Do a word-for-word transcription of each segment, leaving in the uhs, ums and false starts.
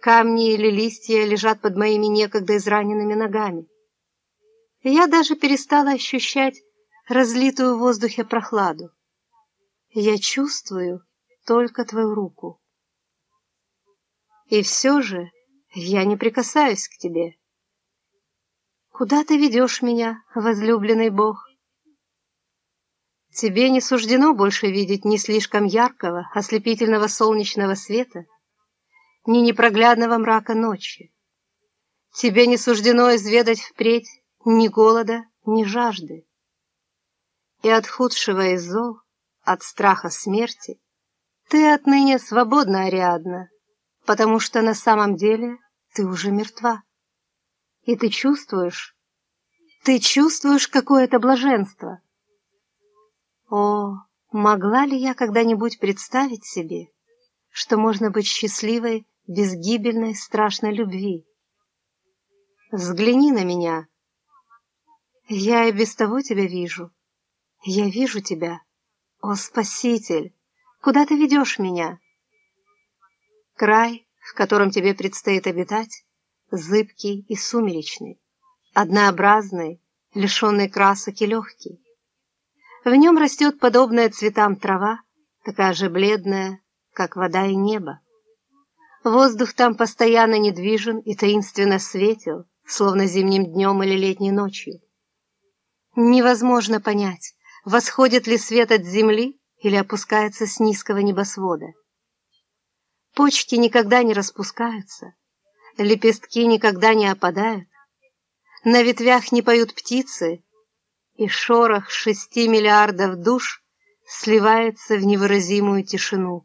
камни или листья лежат под моими некогда израненными ногами. Я даже перестала ощущать разлитую в воздухе прохладу. Я чувствую только твою руку. И все же я не прикасаюсь к тебе. Куда ты ведешь меня, возлюбленный Бог? Тебе не суждено больше видеть ни слишком яркого, ослепительного солнечного света, ни непроглядного мрака ночи. Тебе не суждено изведать впредь ни голода, ни жажды. И от худшего из зол, от страха смерти, ты отныне свободна, Ариадна, потому что на самом деле ты уже мертва. И ты чувствуешь, ты чувствуешь какое-то блаженство. О, могла ли я когда-нибудь представить себе, что можно быть счастливой без гибельной страшной любви? Взгляни на меня. Я и без того тебя вижу. Я вижу тебя. О, Спаситель, куда ты ведешь меня? Край, в котором тебе предстоит обитать, зыбкий и сумеречный, однообразный, лишенный красок и легкий. В нем растет подобная цветам трава, такая же бледная, как вода и небо. Воздух там постоянно недвижен и таинственно светел, словно зимним днем или летней ночью. Невозможно понять, восходит ли свет от земли или опускается с низкого небосвода. Почки никогда не распускаются, лепестки никогда не опадают, на ветвях не поют птицы, и шорох шести миллиардов душ сливается в невыразимую тишину.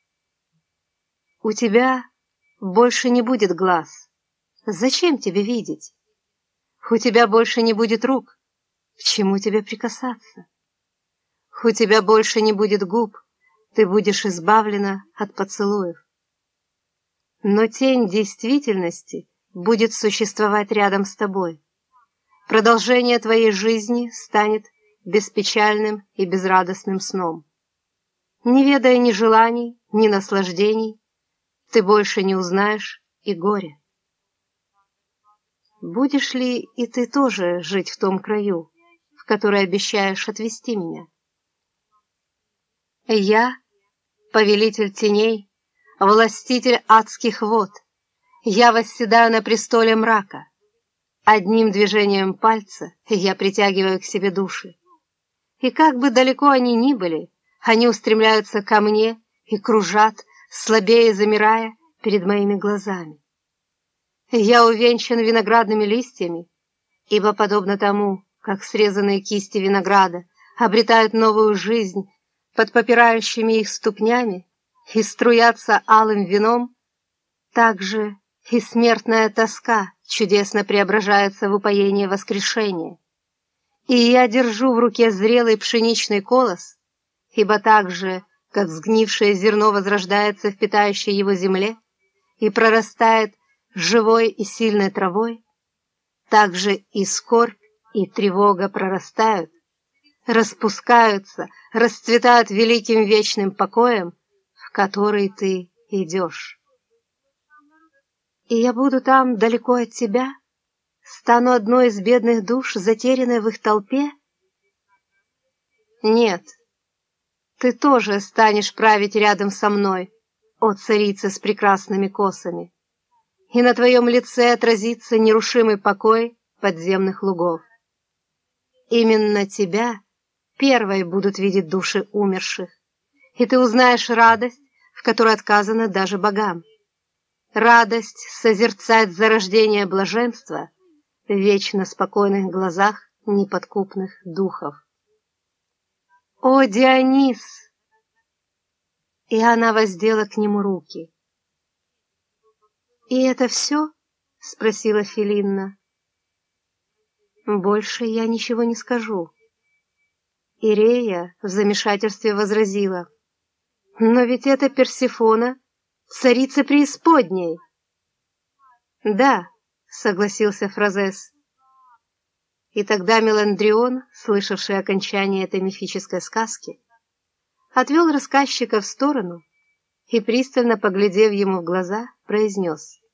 У тебя больше не будет глаз. Зачем тебе видеть? У тебя больше не будет рук. К чему тебе прикасаться? У тебя больше не будет губ. Ты будешь избавлена от поцелуев. Но тень действительности будет существовать рядом с тобой. Продолжение твоей жизни станет беспечальным и безрадостным сном. Не ведая ни желаний, ни наслаждений, ты больше не узнаешь и горя. Будешь ли и ты тоже жить в том краю, в который обещаешь отвезти меня? Я, повелитель теней, властитель адских вод, я восседаю на престоле мрака. Одним движением пальца я притягиваю к себе души. И как бы далеко они ни были, они устремляются ко мне и кружат, слабее замирая перед моими глазами. Я увенчан виноградными листьями, ибо подобно тому, как срезанные кисти винограда обретают новую жизнь под попирающими их ступнями и струятся алым вином, так же и смертная тоска чудесно преображается в упоение воскрешения. И я держу в руке зрелый пшеничный колос, ибо так же, как сгнившее зерно возрождается в питающей его земле и прорастает живой и сильной травой, так же и скорбь, и тревога прорастают, распускаются, расцветают великим вечным покоем, в который ты идешь. И я буду там далеко от тебя, стану одной из бедных душ, затерянной в их толпе? Нет, ты тоже станешь править рядом со мной, о царица с прекрасными косами, и на твоем лице отразится нерушимый покой подземных лугов. Именно тебя первой будут видеть души умерших, и ты узнаешь радость, в которой отказано даже богам. Радость созерцать зарождение блаженства в вечно спокойных глазах неподкупных духов. О, Дионис! И она воздела к нему руки. «И это все?» — спросила Филинна. «Больше я ничего не скажу». Ирея в замешательстве возразила. «Но ведь это Персефона, царица преисподней». «Да», — согласился Фразес. И тогда Меландрион, слышавший окончание этой мифической сказки, отвел рассказчика в сторону и, пристально поглядев ему в глаза, произнес: